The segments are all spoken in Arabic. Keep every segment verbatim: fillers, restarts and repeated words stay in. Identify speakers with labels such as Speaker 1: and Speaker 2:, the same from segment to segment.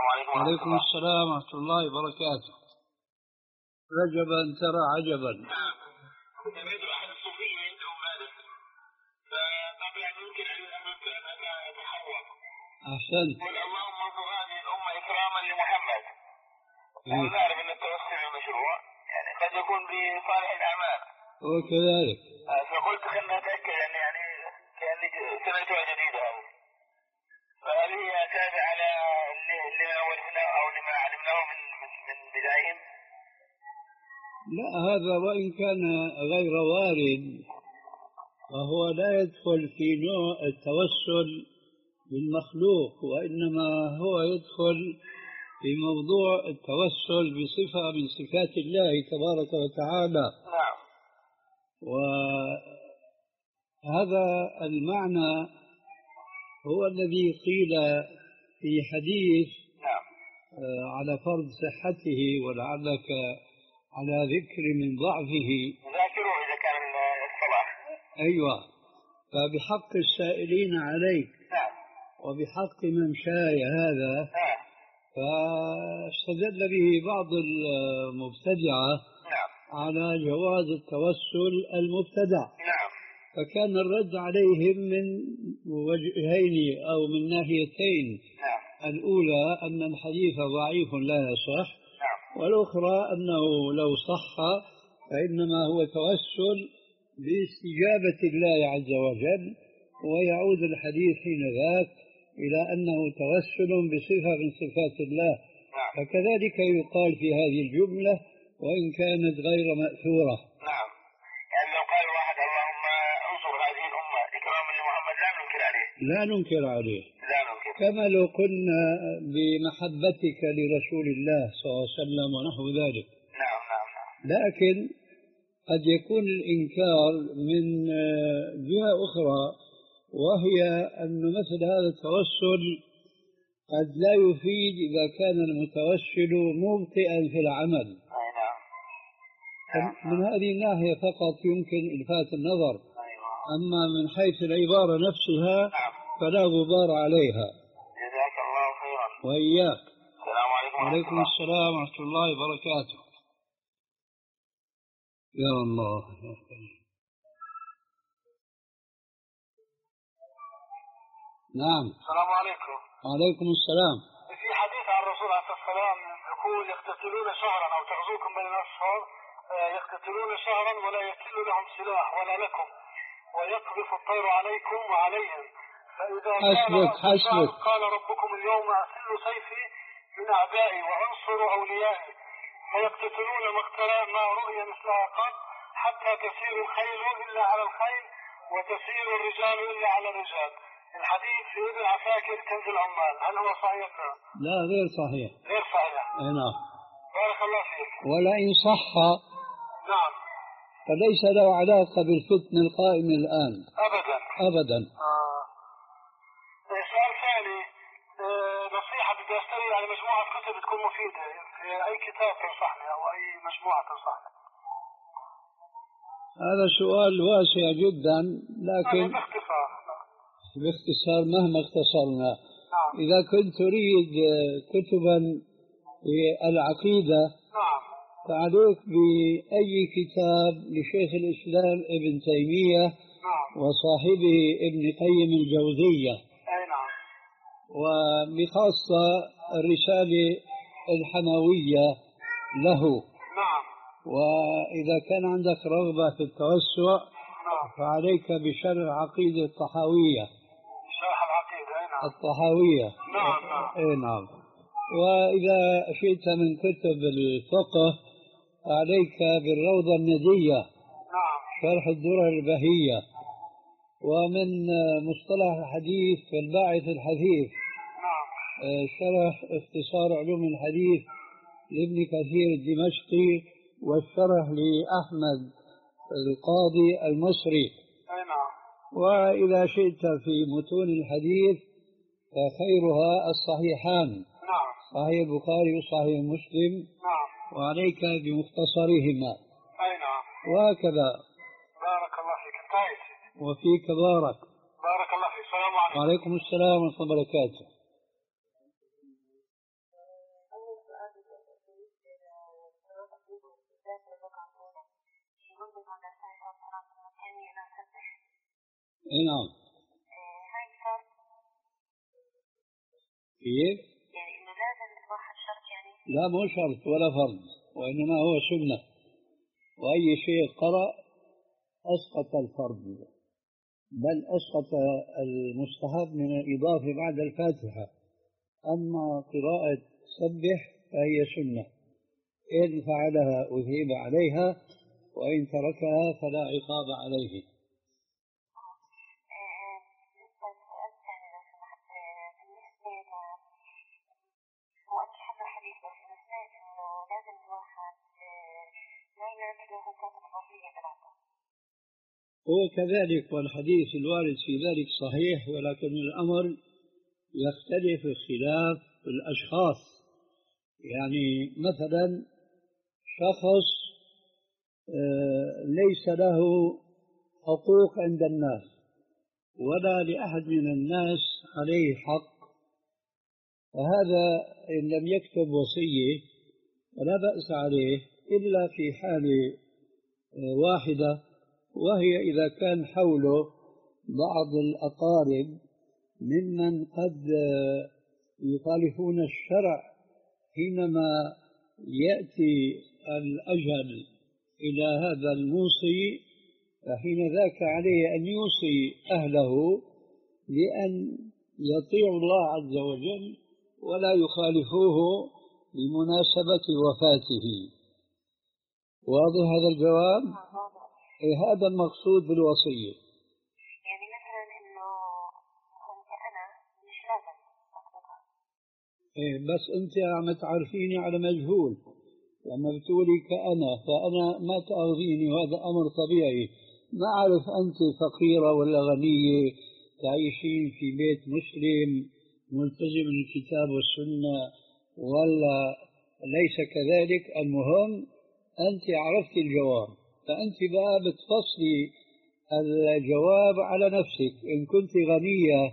Speaker 1: السلام عليكم ورحمة الله.
Speaker 2: وعليكم السلام ورحمة الله وبركاته. عجبا ترى عجبا.
Speaker 1: سمعت أحد الصوفية يدعو مالك، فطبعا يمكن أن هذا يتحول.
Speaker 2: أحسنت.
Speaker 1: قل اللهم انصر هذه الأمة إكراما لمحمد. نحن نعرف أن التوسل مشروع، يعني قد يكون بصالح الأعمال.
Speaker 2: وكذلك.
Speaker 1: فقلت خلنا نتأكد يعني يعني كأني سمعتها جديدة هذه. فهل هي تابعة على اللي ما ورثناه أو لما علمناه من من بدايهم؟
Speaker 2: لا، هذا وإن كان غير وارد فهو لا يدخل في نوع التوسل بالمخلوق، وإنما هو يدخل في موضوع التوسل بصفة من صفات الله تبارك وتعالى.
Speaker 1: نعم.
Speaker 2: وهذا المعنى هو الذي قيل في حديث
Speaker 1: نعم.
Speaker 2: على فرض صحته ولعلك على ذكر من ضعفه.
Speaker 1: ذاكروا إذا كان الصلاح.
Speaker 2: أيوة. فبحق السائلين عليك.
Speaker 1: نعم.
Speaker 2: وبحق ممشاي هذا.
Speaker 1: نعم.
Speaker 2: فاستدل به بعض المبتدعة.
Speaker 1: نعم.
Speaker 2: على جواز التوسل المبتدع.
Speaker 1: نعم.
Speaker 2: فكان الرد عليهم من وجهين أو من ناحيتين.
Speaker 1: نعم.
Speaker 2: الأولى أن الحديث ضعيف لا يصح.
Speaker 1: نعم.
Speaker 2: والأخرى أنه لو صح فإنما هو توسل باستجابة الله عز وجل، ويعود الحديث حين ذاك إلى أنه توسل بصفة من صفات الله.
Speaker 1: نعم.
Speaker 2: فكذلك يقال في هذه الجملة وإن كانت غير مأثورة.
Speaker 1: نعم. يعني لو قال واحد اللهم انصر هذه الأمة إكراما لمحمد لا ننكر عليه.
Speaker 2: لا ننكر عليه.
Speaker 1: لا ننكر.
Speaker 2: كما لو قلنا بمحبتك لرسول الله صلى الله عليه وسلم ونحو ذلك.
Speaker 1: نعم نعم نعم.
Speaker 2: لكن قد يكون الإنكار من جهة أخرى، وهي أن مثل هذا التوسل قد لا يفيد إذا كان المتوسل مبطئا في العمل.
Speaker 1: أي نعم.
Speaker 2: من هذه الناحية فقط يمكن إلفات النظر.
Speaker 1: أيوة.
Speaker 2: أما من حيث العبارة نفسها
Speaker 1: نعم.
Speaker 2: فلا غبار عليها.
Speaker 1: جزاك الله خيرا.
Speaker 2: وإياك.
Speaker 1: السلام عليكم.
Speaker 2: وعليكم السلام ورحمة الله وبركاته. يا الله. نعم.
Speaker 1: السلام عليكم.
Speaker 2: وعليكم السلام.
Speaker 1: في حديث عن الرسول عليه الصلاة والسلام يقول يقتتلون شهرا أو تغزوكم بين الأشهر، يقتتلون شهرا ولا يكل لهم سلاح ولا لكم، ويقذف الطير عليكم وعليهم، فإذا
Speaker 2: حسبك حسبك.
Speaker 1: قال ربكم اليوم أسل سيفي من أعدائي وأنصر أوليائي، فيقتتلون مقتلا ما رؤي مثلها قط، حتى تسير الخيل إلا على الخيل وتسير الرجال إلا على الرجال. الحديث في ابن عساكر كنز العمال، هل هو صحيح؟
Speaker 2: لا غير صحيح.
Speaker 1: غير صحيح.
Speaker 2: نعم.
Speaker 1: بارك الله فيك.
Speaker 2: ولئن صح
Speaker 1: نعم
Speaker 2: فليس له علاقة بالفتن القائم الآن.
Speaker 1: أبدا.
Speaker 2: أبدا.
Speaker 1: آه. سؤال ثاني، آه نصيحة بدي أشتري يعني مجموعة كتب تكون مفيدة، في أي كتاب تنصحني أو أي مجموعة تنصحني؟
Speaker 2: هذا سؤال واسع جدا، لكن
Speaker 1: باختصار.
Speaker 2: باختصار مهما اختصرنا.
Speaker 1: نعم.
Speaker 2: إذا كنت تريد كتبا في العقيدة
Speaker 1: نعم.
Speaker 2: فعليك بأي كتاب لشيخ الإسلام ابن تيمية.
Speaker 1: نعم.
Speaker 2: وصاحبه ابن قيم الجوزية.
Speaker 1: أي نعم.
Speaker 2: وبخاصة الرسالة الحموية له.
Speaker 1: نعم.
Speaker 2: وإذا كان عندك رغبة في التوسع
Speaker 1: نعم.
Speaker 2: فعليك بشرح عقيدة الطحاوية.
Speaker 1: شرح العقيدة. أي نعم.
Speaker 2: الطحاوية.
Speaker 1: نعم نعم.
Speaker 2: أي نعم. وإذا شئت من كتب الفقه عليك بالروضة الندية.
Speaker 1: نعم.
Speaker 2: شرح الدرر البهية. ومن مصطلح الحديث الباعث الحثيث.
Speaker 1: نعم.
Speaker 2: شرح اختصار علوم الحديث لابن كثير الدمشقي، والشرح لأحمد القاضي المصري.
Speaker 1: أي نعم.
Speaker 2: وإذا شئت في متون الحديث فخيرها الصحيحان.
Speaker 1: نعم.
Speaker 2: صحيح البخاري وصحيح مسلم.
Speaker 1: نعم.
Speaker 2: وعليك بمختصرهما.
Speaker 1: أي نعم.
Speaker 2: وهكذا.
Speaker 1: بارك الله فيك. انتهيت.
Speaker 2: وفيك بارك.
Speaker 1: بارك الله فيك. السلام عليكم.
Speaker 2: وعليكم السلام ورحمة الله وبركاته. نعم. كيف؟
Speaker 3: يعني إنه لازم الواحد شرط يعني؟
Speaker 2: لا مو شرط ولا فرض، وإنما هو سنة، وأي شيء قرأ أسقط الفرض، بل أسقط المستحب من الإضافة بعد الفاتحة. أما قراءة سبح فهي سنة، إن فعلها أثيب عليها، وإن تركها فلا عقاب عليه. هو كذلك، والحديث الوارد في ذلك صحيح، ولكن الأمر يختلف اختلاف الأشخاص. يعني مثلا شخص ليس له حقوق عند الناس ولا لأحد من الناس عليه حق، فهذا إن لم يكتب وصية فلا بأس عليه إلا في حال واحدة، وهي إذا كان حوله بعض الأقارب ممن قد يخالفون الشرع حينما يأتي الأجل إلى هذا الموصي، فحين ذاك عليه أن يوصي أهله لأن يطيعوا الله عز وجل ولا يخالفوه بمناسبة وفاته. واضح هذا الجواب؟ إيه هذا المقصود بالوصية.
Speaker 3: يعني مثلا إنه أنا مش لازم أطلقها.
Speaker 2: إيه بس أنت عم تعرفيني على مجهول، لما بتقولي كأنا فأنا ما تأخذيني، وهذا أمر طبيعي. ما أعرف أنت فقيرة ولا غنية، تعيشين في بيت مسلم ملتزم بالكتاب والسنة ولا ليس كذلك. المهم أنت عرفت الجواب، فأنت بقى بتفصلي الجواب على نفسك. إن كنت غنية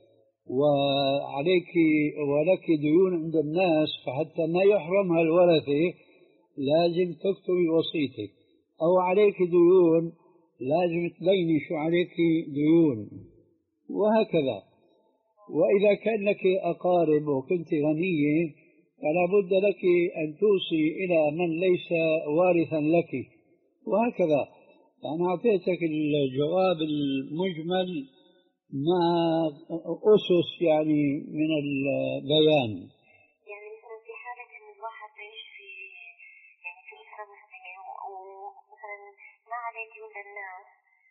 Speaker 2: وعليك ولك ديون عند الناس، فحتى ما يحرمها الورثة لازم تكتبي وصيتك، أو عليك ديون لازم تبيني شو عليك ديون، وهكذا. وإذا كان لك أقارب وكنت غنية فلا بد لك أن توصي إلى من ليس وارثا لك، وهكذا. أنا أعطيتك الجواب المجمل مع أسس يعني من البيان.
Speaker 3: يعني مثلا في حالة إن الواحد يعيش في يعني في أسرة مسلمة ومثلا ما عليه ديون للناس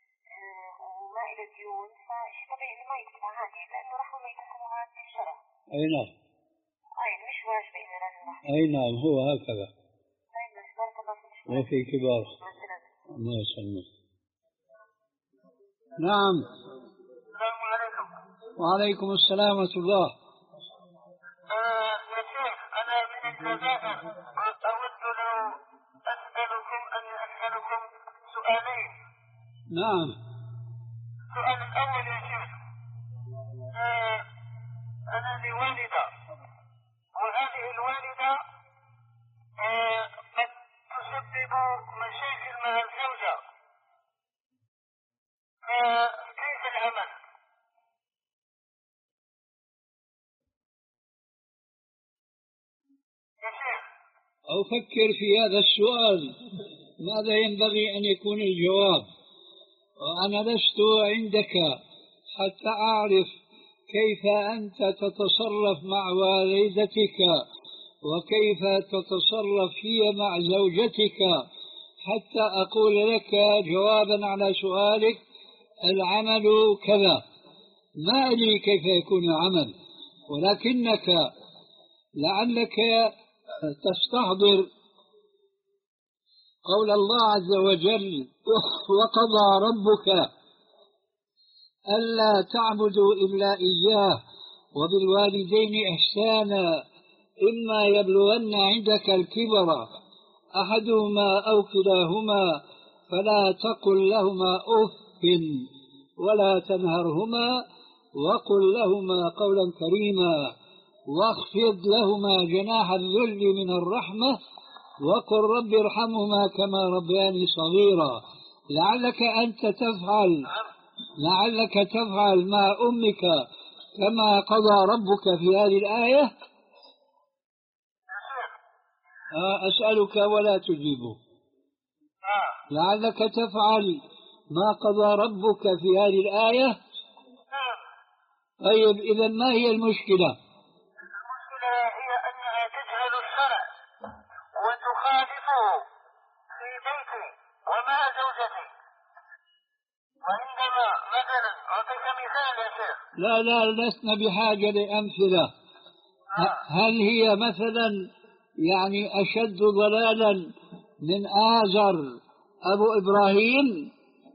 Speaker 3: وما إله ديون، فشيء طبيعي إنه ما يكتبها عادي، لأنه رحمة ما يكتبها في الشرع.
Speaker 2: أي نعم.
Speaker 3: أي مش واجب إنه لازم واحد.
Speaker 2: أي نعم هو هكذا.
Speaker 3: طيب بس بارك الله فيك.
Speaker 2: وفي كبار. الله يسلمك. نعم.
Speaker 1: السلام عليكم.
Speaker 2: وعليكم السلام ورحمة الله.
Speaker 1: آه يا شيخ، أنا من الجزائر، أود لو أسألكم أن أسألكم سؤالين.
Speaker 2: نعم.
Speaker 1: السؤال الأول يا شيخ، آه أنا لي والدة، وهذه الوالدة آه قد تسبب مشاكل مع الزوجة، فكيف العمل؟ يا شيخ
Speaker 2: أفكر في هذا السؤال ماذا ينبغي أن يكون الجواب، وأنا لست عندك حتى أعرف كيف أنت تتصرف مع والدتك وكيف تتصرف هي مع زوجتك حتى أقول لك جوابا على سؤالك العمل كذا. ما أدري كيف يكون العمل، ولكنك لعلك تستحضر قول الله عز وجل: وقضى ربك ألا تعبدوا إلا إياه وبالوالدين إحسانا إما يبلغن عندك الكبر أحدهما أو كلاهما فلا تقل لهما أف ولا تنهرهما وقل لهما قولا كريما واخفض لهما جناح الذل من الرحمة وقل رب ارحمهما كما ربياني صغيرا. لعلك أنت تفعل لعلك تفعل مع أمك كما قضى ربك في هذه الآية. أسألك ولا تجيبه. لعلك تفعل ما قضى ربك في هذه الآية. طيب إذا ما هي المشكلة؟
Speaker 1: المشكلة هي أنها تجهل الشرع وتخالفه في بيتي ومع زوجتي. وعندما مثلا أعطيك مثال يا شيخ.
Speaker 2: لا لا لسنا بحاجة لأمثلة. هل هي مثلا يعني أشد ضلالا من آزر أبو إبراهيم؟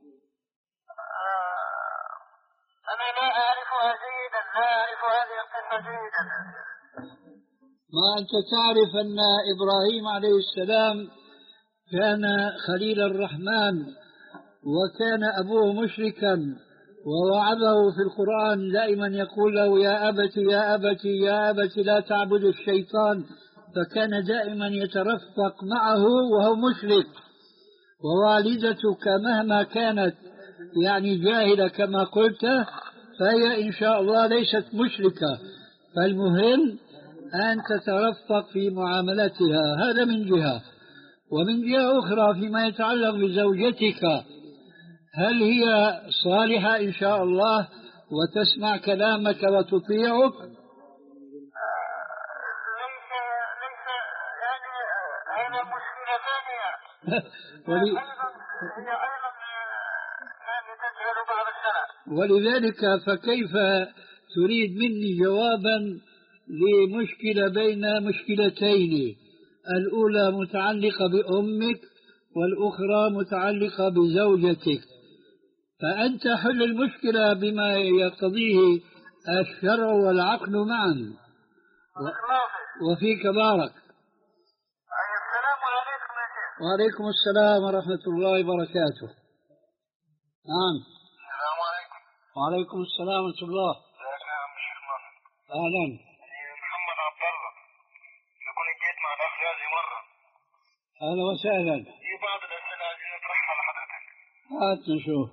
Speaker 1: أنا لا أعرفها جيدا، لا أعرف هذه القصة جيدا.
Speaker 2: ما أنت تعرف أن إبراهيم عليه السلام كان خليل الرحمن وكان أبوه مشركا، ووعده في القرآن دائما يقول له يا أبت يا أبت يا أبت لا تعبد الشيطان، فكان دائما يترفق معه وهو مشرك. ووالدتك مهما كانت يعني جاهلة كما قلت فهي إن شاء الله ليست مشركة، فالمهم أن تترفق في معاملتها. هذا من جهة. ومن جهة أخرى فيما يتعلق بزوجتك، هل هي صالحة إن شاء الله وتسمع كلامك وتطيعك؟
Speaker 1: ليس ليس يعني هذا مشكلة ثانية.
Speaker 2: ولي...
Speaker 1: هي أيضا يعني تجهل بعض الشرع.
Speaker 2: ولذلك فكيف تريد مني جوابا لمشكلة بين مشكلتين، الأولى متعلقة بأمك والأخرى متعلقة بزوجتك، فأنت حل المشكلة بما يقتضيه الشرع والعقل معا. و... وفيك بارك.
Speaker 1: السلام عليكم يا شيخ.
Speaker 2: وعليكم السلام ورحمة الله وبركاته. نعم.
Speaker 1: السلام عليكم.
Speaker 2: وعليكم السلام ورحمة الله.
Speaker 1: ازيك يا عم الشيخ ناصر؟
Speaker 2: أهلا.
Speaker 1: محمد عبد الله. نكون جيت مع الأخ هذه مرة.
Speaker 2: أهلا وسهلا.
Speaker 1: في بعض الأسئلة عايزين نطرحها لحضرتك.
Speaker 2: هات نشوف.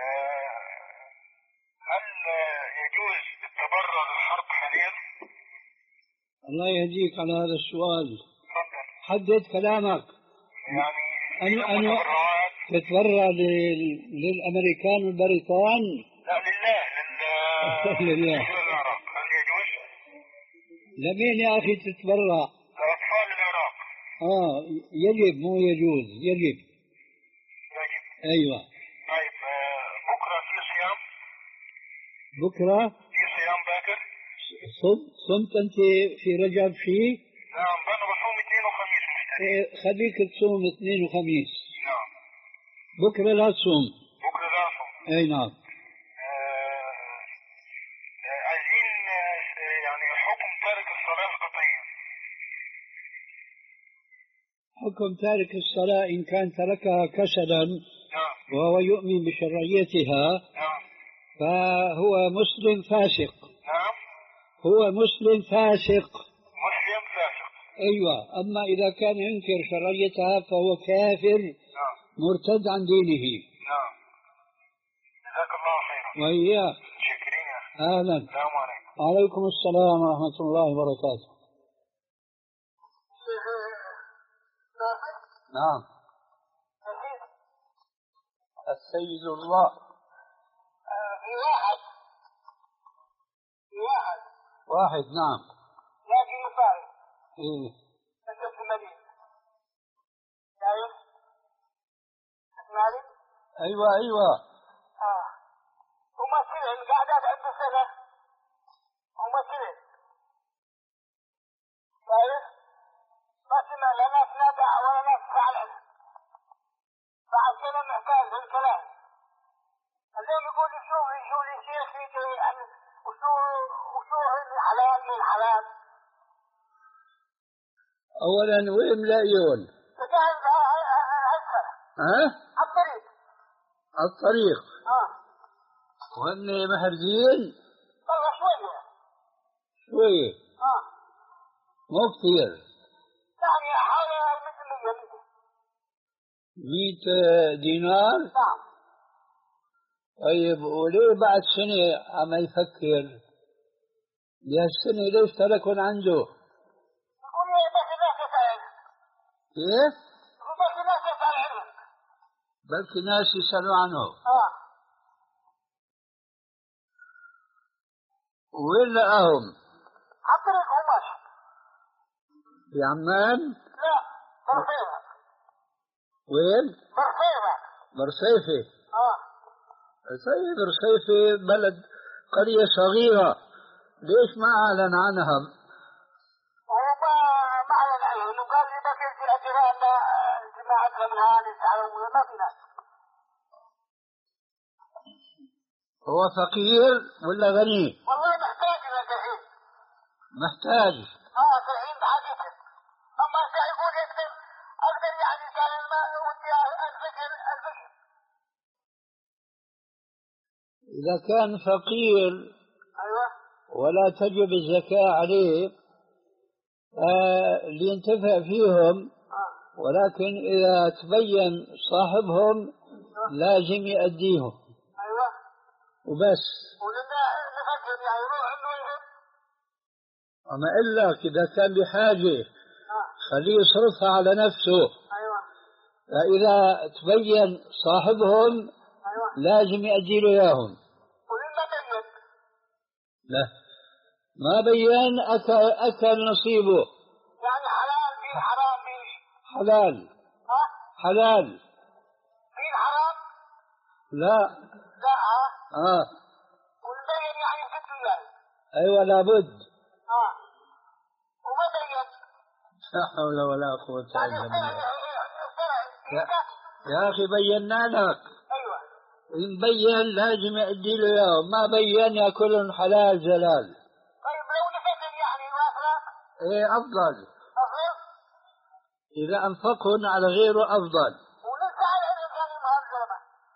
Speaker 1: هل يجوز التبرع للحرب حاليا؟
Speaker 2: الله يهديك على هذا السؤال.
Speaker 1: تفضل.
Speaker 2: حدد كلامك.
Speaker 1: يعني
Speaker 2: أنا أنا تتبرع لل... للأمريكان والبريطان؟
Speaker 1: لا لله لل
Speaker 2: لله.
Speaker 1: العراق. هل يجوز؟
Speaker 2: لمين يا أخي تتبرع؟
Speaker 1: لأطفال العراق.
Speaker 2: آه يجب مو يجوز، يجب.
Speaker 1: يجب.
Speaker 2: أيوة.
Speaker 1: طيب بكرة في صيام؟
Speaker 2: بكرة؟
Speaker 1: في صيام باكر؟
Speaker 2: صمت صمت أنت في رجب شيء؟
Speaker 1: نعم أنا بصوم اثنين وخميس مشتري.
Speaker 2: إيه خليك تصوم اثنين وخميس.
Speaker 1: نعم.
Speaker 2: بكرة لا تصوم.
Speaker 1: بكرة لا أصوم.
Speaker 2: أي نعم.
Speaker 1: آه آه عايزين آه يعني حكم تارك الصلاة القطعية.
Speaker 2: حكم تارك الصلاة إن كان تركها كسلا
Speaker 1: نعم.
Speaker 2: وهو يؤمن بشرعيتها
Speaker 1: نعم.
Speaker 2: فهو مسلم فاسق.
Speaker 1: نعم.
Speaker 2: هو مسلم فاسق.
Speaker 1: مسلم فاسق.
Speaker 2: أيوة. أما إذا كان ينكر شرعيتها فهو كافر.
Speaker 1: نعم.
Speaker 2: مرتد عن دينه.
Speaker 1: نعم. جزاك الله خيرا.
Speaker 2: وإياك.
Speaker 1: شكرين يا أخي.
Speaker 2: أهلا.
Speaker 1: السلام عليكم.
Speaker 2: وعليكم السلام ورحمة الله وبركاته. نعم. السيد الله.
Speaker 1: في واحد في واحد
Speaker 2: واحد نعم.
Speaker 1: لكن يفارق.
Speaker 2: إيه.
Speaker 1: أنت في المدينة. شايف؟ اسمعني؟
Speaker 2: أيوة أيوة.
Speaker 1: آه. ومثلا قاعدات عند سنة ومثلا شايف؟ ما سمع لا ناس نادع ولا ناس فعلا. بعد كده محتاج للكلام. اليوم يقول شو شو الشيخ يجي يعني وشو وشو الحلال من الحلال.
Speaker 2: أولا وين ملايون؟
Speaker 1: تجاهل هسه.
Speaker 2: ها؟
Speaker 1: على الطريق.
Speaker 2: على الطريق.
Speaker 1: اه.
Speaker 2: وهن محرزين؟
Speaker 1: والله شوية.
Speaker 2: شوية.
Speaker 1: اه.
Speaker 2: مو كثير.
Speaker 1: يعني حوالي مثل
Speaker 2: مئة دينار.
Speaker 1: نعم.
Speaker 2: طيب وليه بعد سنة عم يفكر؟ لهالسنة ليش تركن عنده؟
Speaker 1: يقول لي بس الناس تسأل.
Speaker 2: كيف؟
Speaker 1: يقول بس الناس تسأل عنه.
Speaker 2: بلكي ناس يسألوا عنه.
Speaker 1: اه.
Speaker 2: وين لقاهم؟
Speaker 1: عطريق قماش.
Speaker 2: في عمان؟
Speaker 1: لا برصيفة.
Speaker 2: وين؟
Speaker 1: برصيفة.
Speaker 2: برصيفة.
Speaker 1: اه.
Speaker 2: طيب برصيفة بلد قرية صغيرة، ليش ما أعلن عنها؟
Speaker 1: هو ما ما أعلن عنها، إنه قال لي بس في أجراء جماعتنا من هذه التعاون ما في ناس.
Speaker 2: هو فقير ولا غني؟
Speaker 1: والله محتاج إلى الحين.
Speaker 2: محتاج.
Speaker 1: اه الحين بحاجته. أما يقول أقدر أقدر يعني كان ما ودي أتذكر أتذكر.
Speaker 2: إذا كان فقير
Speaker 1: أيوة.
Speaker 2: ولا تجب الزكاة عليه آه لينتفع فيهم، ولكن إذا تبين صاحبهم لازم يأديهم.
Speaker 1: أيوة.
Speaker 2: وبس.
Speaker 1: ولنا نفكر يعني يروح إنه يهم.
Speaker 2: أما إلا إذا كان بحاجة خليه يصرفها على نفسه.
Speaker 1: أيوة.
Speaker 2: فإذا تبين صاحبهم
Speaker 1: أيوة.
Speaker 2: لازم يأدي له إياهم.
Speaker 1: ولما بين.
Speaker 2: لا ما بين أكل, أكل نصيبه.
Speaker 1: يعني حلال في حرام في.
Speaker 2: حلال.
Speaker 1: ها؟
Speaker 2: حلال.
Speaker 1: في حرام؟
Speaker 2: لا.
Speaker 1: لا. ها؟
Speaker 2: آه.
Speaker 1: والبين يعني ست يعني.
Speaker 2: أيوة لابد.
Speaker 1: اه. وما بين.
Speaker 2: لا حول ولا قوة إلا بالله.
Speaker 1: يا,
Speaker 2: يا أخي بينا لك.
Speaker 1: أيوة.
Speaker 2: إن بين لازم يأدي له إياه، ما بين يأكلهم حلال زلال.
Speaker 1: طيب لو نفذن يعني مثلا.
Speaker 2: إيه أفضل.
Speaker 1: أفضل.
Speaker 2: إذا أنفقهن على غيره أفضل.
Speaker 1: ولسه على الإنسان مهزمة.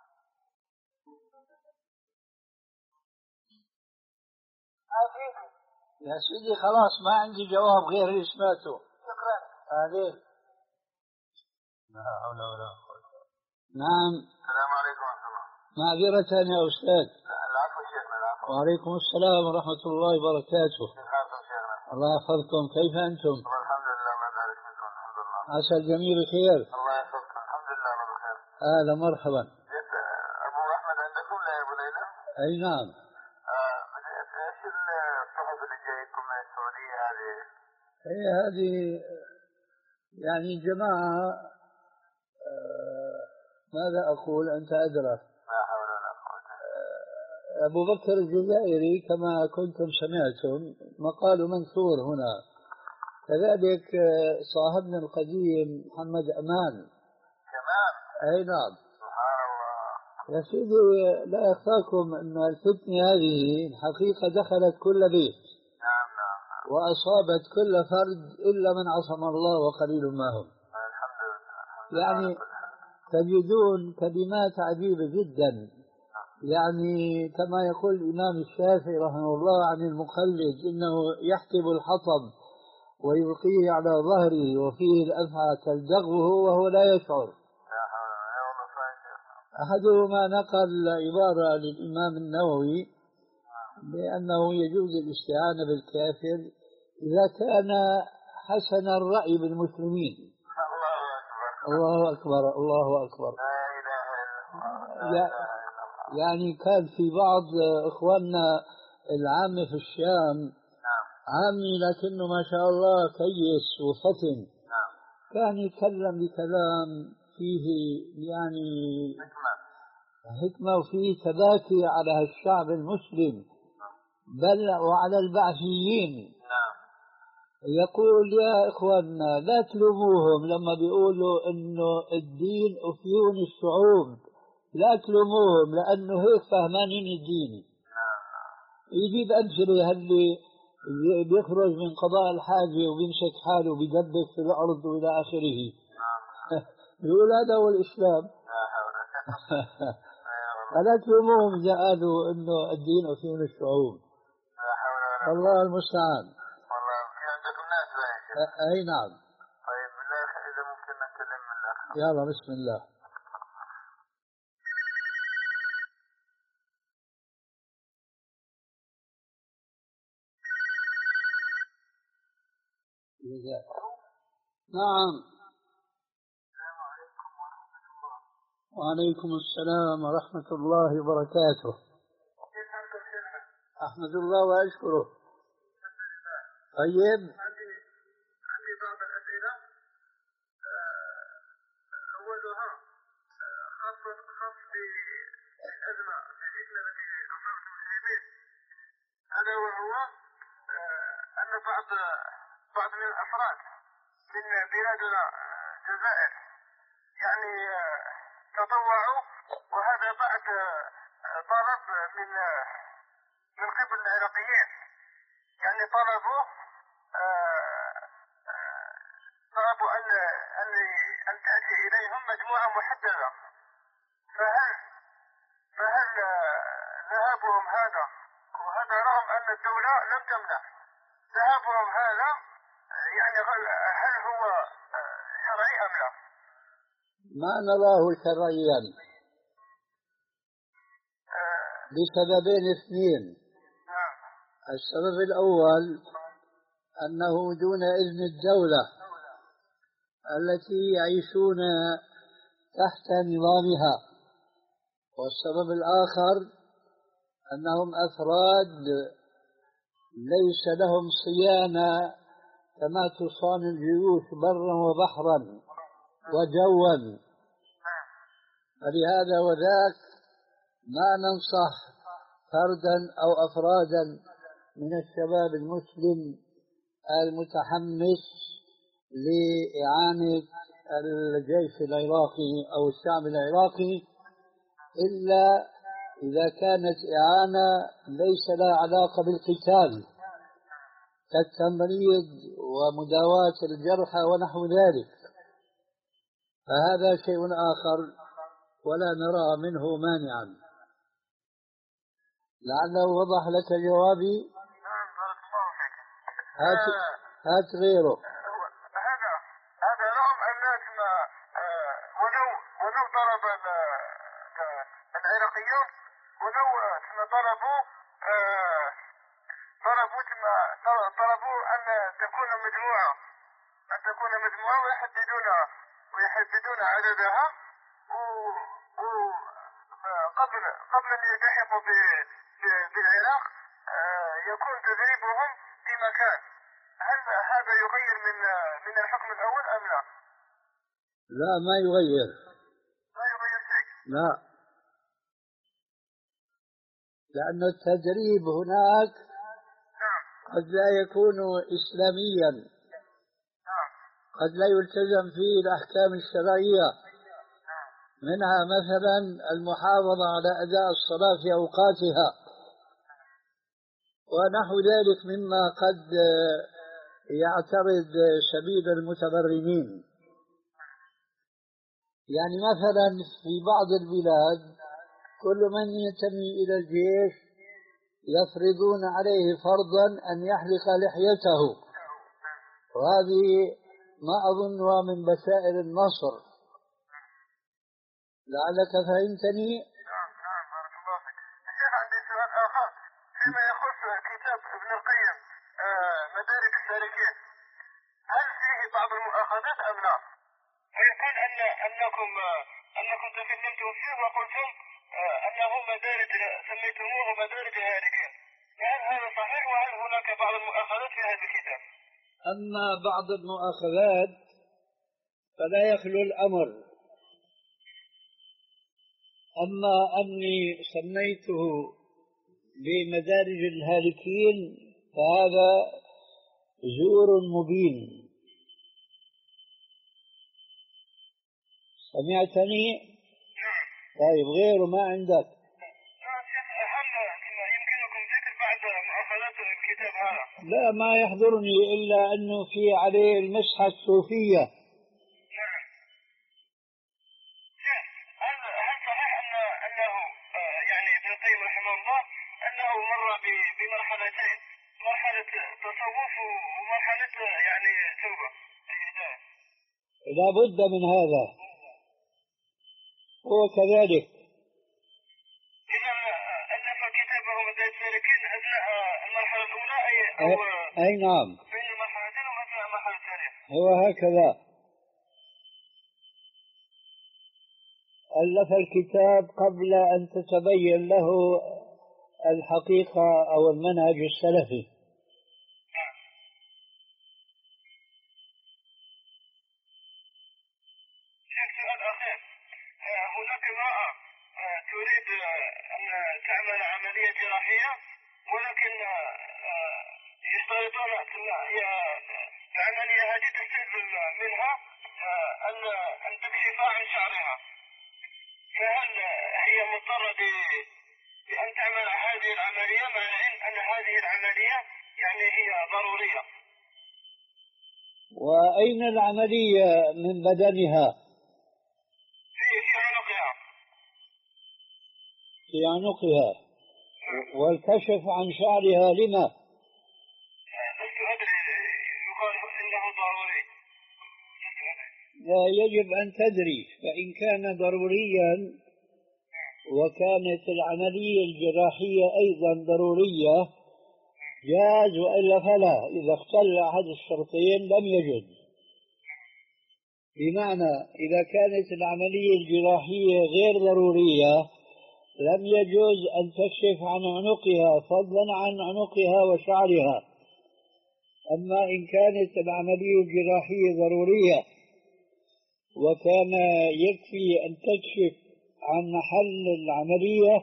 Speaker 1: أكيد.
Speaker 2: يا سيدي خلاص ما عندي جواب غير اللي سمعته.
Speaker 1: شكرا.
Speaker 2: عليك. لا حول ولا قوة. نعم.
Speaker 1: السلام عليكم ورحمة الله.
Speaker 2: معذرة يا أستاذ.
Speaker 1: العفو شيخنا العفو.
Speaker 2: وعليكم السلام ورحمة الله وبركاته.
Speaker 1: كيف حالكم شيخنا؟
Speaker 2: الله يحفظكم، كيف أنتم؟
Speaker 1: الحمد لله الله يبارك فيكم الحمد لله.
Speaker 2: عسى الجميع بخير.
Speaker 1: الله يحفظكم الحمد لله الله بخير.
Speaker 2: أهلا مرحبا.
Speaker 1: أبو أحمد عندكم لا يا أبو ليلى؟
Speaker 2: أي نعم.
Speaker 1: آه ايش الصحف اللي جايكم من السعودية هذه؟
Speaker 2: هي هذه يعني جماعة آه ماذا أقول أنت أدرى.
Speaker 1: لا حول ولا قوة.
Speaker 2: آه أبو بكر الجزائري كما كنتم سمعتم مقال منثور هنا، كذلك آه صاحبنا القديم محمد أمان.
Speaker 1: كمان؟
Speaker 2: أي نعم.
Speaker 1: سبحان الله.
Speaker 2: يا سيدي لا يخفاكم أن الفتنة هذه حقيقة دخلت كل بيت.
Speaker 1: نعم نعم.
Speaker 2: وأصابت كل فرد إلا من عصم الله وقليل ما هم.
Speaker 1: الحمد لله.
Speaker 2: يعني تجدون كلمات عجيبة جدا، يعني كما يقول الإمام الشافعي رحمه الله عن المخلد إنه يحتب الحطب ويلقيه على ظهره وفيه الأفعى تلدغه وهو لا يشعر. أحدهما نقل عبارة للإمام النووي بأنه يجوز الاستعانة بالكافر إذا كان حسن الرأي بالمسلمين. الله أكبر الله أكبر. يعني كان في بعض إخواننا العامة في الشام عامي لكنه ما شاء الله كيس وفطن، كان يتكلم بكلام فيه يعني حكمة وفيه تباكي على الشعب المسلم بل وعلى البعثيين. يقول يا إخواننا لا تلوموهم لما بيقولوا إنه الدين أفيون الشعوب، لا تلوموهم لأنه هيك فهمانين الدين. يجيب أمثلة اللي بيخرج من قضاء الحاجة وبيمسك حاله وبيدبك في الأرض وإلى آخره. يقول هذا هو الإسلام. فلا تلوموهم إذا قالوا إنه الدين أفيون الشعوب. الله المستعان.
Speaker 1: والله في عندكم ناس
Speaker 2: أي نعم.
Speaker 1: طيب بالله إذا ممكن نتكلم من الأخ.
Speaker 2: يلا بسم الله. نعم.
Speaker 1: السلام عليكم ورحمة الله.
Speaker 2: وعليكم السلام ورحمة الله وبركاته.
Speaker 1: كيف حالكم شيخنا؟
Speaker 2: أحمد الله وأشكره.
Speaker 1: الحمد لله.
Speaker 2: طيب.
Speaker 1: عندي عندي بعض الأسئلة. أولها خاص خاص بالأزمة الفتنة التي أصابت المسلمين، ألا وهو أن بعض بعض من الأفراد من بلادنا الجزائر يعني تطوعوا، وهذا بعد طلب من من قبل العراقيين، يعني طلبوا طلبوا أن أن أن تأتي إليهم مجموعة محددة. فهل فهل ذهابهم هذا، وهذا رغم أن الدولة لم تمنع ذهابهم هذا، يعني هل هو شرعي أم لا؟
Speaker 2: ما نراه شرعيا لسببين اثنين. السبب الأول أنه دون إذن الدولة التي يعيشون تحت نظامها، والسبب الآخر أنهم أفراد ليس لهم صيانة كما تصان الجيوش برا وبحرا وجوا، فلهذا وذاك ما ننصح فردا أو أفرادا من الشباب المسلم المتحمس لإعانة الجيش العراقي أو الشعب العراقي إلا إذا كانت إعانة ليس لها علاقة بالقتال كالتمريض ومداواة الجرحى ونحو ذلك، فهذا شيء آخر ولا نرى منه مانعا. لعله وضح لك جوابي.
Speaker 1: نعم بارك الله فيك.
Speaker 2: هات هات غيره.
Speaker 1: هذا هذا رغم الناس ما ولو ولو طلب العراقيون ولو طلبوا طلبوا طلبوا أن تكون مجموعة أن تكون مجموعة ويحددون ويحددون عددها، وقبل قبل أن يلتحقوا بالعراق يكون تدريبهم في مكان. هل هذا يغير من من الحكم الأول أم لا؟
Speaker 2: لا ما يغير.
Speaker 1: ما يغير شيء.
Speaker 2: لا، لأن التدريب هناك قد لا يكون إسلاميا، قد لا يلتزم فيه الأحكام الشرعية، منها مثلا المحافظة على أداء الصلاة في أوقاتها ونحو ذلك مما قد يعترض سبيل المتبرمين. يعني مثلا في بعض البلاد كل من ينتمي إلى الجيش يفرضون عليه فرضا أن يحلق لحيته، وهذه ما أظنها من بشائر النصر. لعلك فهمتني.
Speaker 1: نعم نعم بارك الله فيك. الشيخ عندي سؤال آخر فيما يخص كتاب ابن القيم مدارك السالكين، هل فيه بعض المؤاخذات أم لا؟ ويقال أن أنكم أنكم تكلمتم فيه وقلتم أنه مدارج سميتموه مدارج الهالكين، فهل هذا صحيح؟ وهل هناك بعض المؤاخذات في هذا الكتاب؟
Speaker 2: أما بعض المؤاخذات فلا يخلو الأمر، أما أني سميته بمدارج الهالكين فهذا زور مبين. سمعتني؟ طيب غيره ما عندك؟
Speaker 1: هل يمكنكم ذكر بعض مؤاخذات الكتاب هذا؟
Speaker 2: لا ما يحضرني إلا أنه في عليه المسحة الصوفية.
Speaker 1: هل هل صحيح أن أنه يعني ابن القيم رحمه الله أنه مر بمرحلتين، مرحلة تصوف ومرحلة يعني
Speaker 2: لا بد من هذا، هو كذلك.
Speaker 1: إذا ألف كتابه مدارج السالكين أثناء المرحلة الأولى أي أو
Speaker 2: أي نعم،
Speaker 1: بين المرحلتين وأثناء المرحلة الثانية.
Speaker 2: هو هكذا. ألف الكتاب قبل أن تتبين له الحقيقة أو المنهج السلفي.
Speaker 1: سؤال أخير، هناك امرأة تريد أن تعمل عملية جراحية ولكن يشترطون العملية هذه تستلزم منها أن أن تكشف عن شعرها، فهل هي مضطرة بأن تعمل هذه العملية مع العلم أن هذه العملية يعني هي ضرورية؟
Speaker 2: وأين العملية من بدنها؟
Speaker 1: في في عنقها.
Speaker 2: في عنقها. والكشف عن شعرها لما؟
Speaker 1: لست أدري، يقال إنه ضروري.
Speaker 2: لا يجب أن تدري، فإن كان ضروريا وكانت العملية الجراحية أيضا ضرورية جاز، وإلا فلا. إذا اختل أحد الشرطين لم يجد. بمعنى إذا كانت العملية الجراحية غير ضرورية لم يجوز أن تكشف عن عنقها فضلا عن عنقها وشعرها. أما إن كانت العملية الجراحية ضرورية وكان يكفي أن تكشف عن محل العملية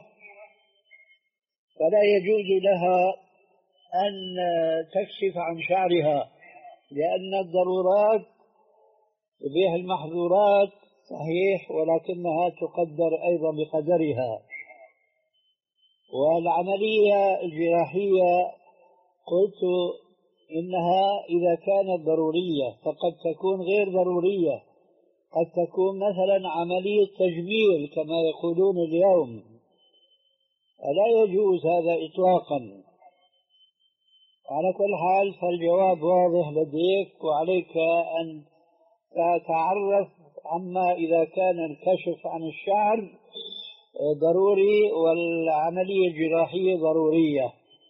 Speaker 2: فلا يجوز لها أن تكشف عن شعرها، لأن الضرورات بها المحظورات صحيح، ولكنها تقدر أيضا بقدرها. والعملية الجراحية قلت إنها إذا كانت ضرورية فقد تكون غير ضرورية، قد تكون مثلا عملية تجميل كما يقولون اليوم، فلا يجوز هذا إطلاقا. على كل حال فالجواب واضح لديك، وعليك أن تتعرف عما إذا كان الكشف عن الشعر ضروري والعملية الجراحية ضرورية.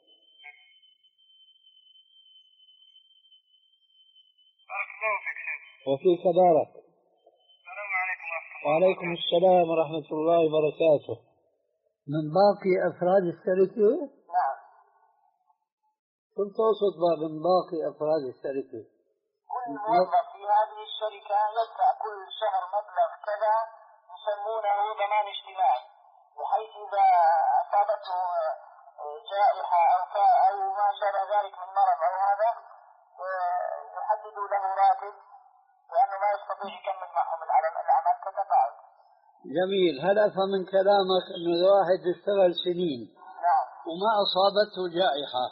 Speaker 2: وفيك بارك.
Speaker 1: السلام عليكم ورحمة الله.
Speaker 2: وعليكم السلام ورحمة الله وبركاته. من باقي أفراد الشركة؟
Speaker 1: نعم.
Speaker 2: كنت تقصد من باقي أفراد الشركة؟
Speaker 1: كل موظف في هذه الشركة يدفع كل شهر مبلغ كذا يسمونه ضمان اجتماعي، بحيث إذا أصابته جائحة أو أو ما شابه ذلك من مرض أو هذا يحددوا له راتب، لأنه ما يستطيع يكمل معهم العمل كتقاعد.
Speaker 2: جميل. هل أفهم من كلامك أنه واحد اشتغل سنين
Speaker 1: نعم
Speaker 2: وما أصابته جائحة؟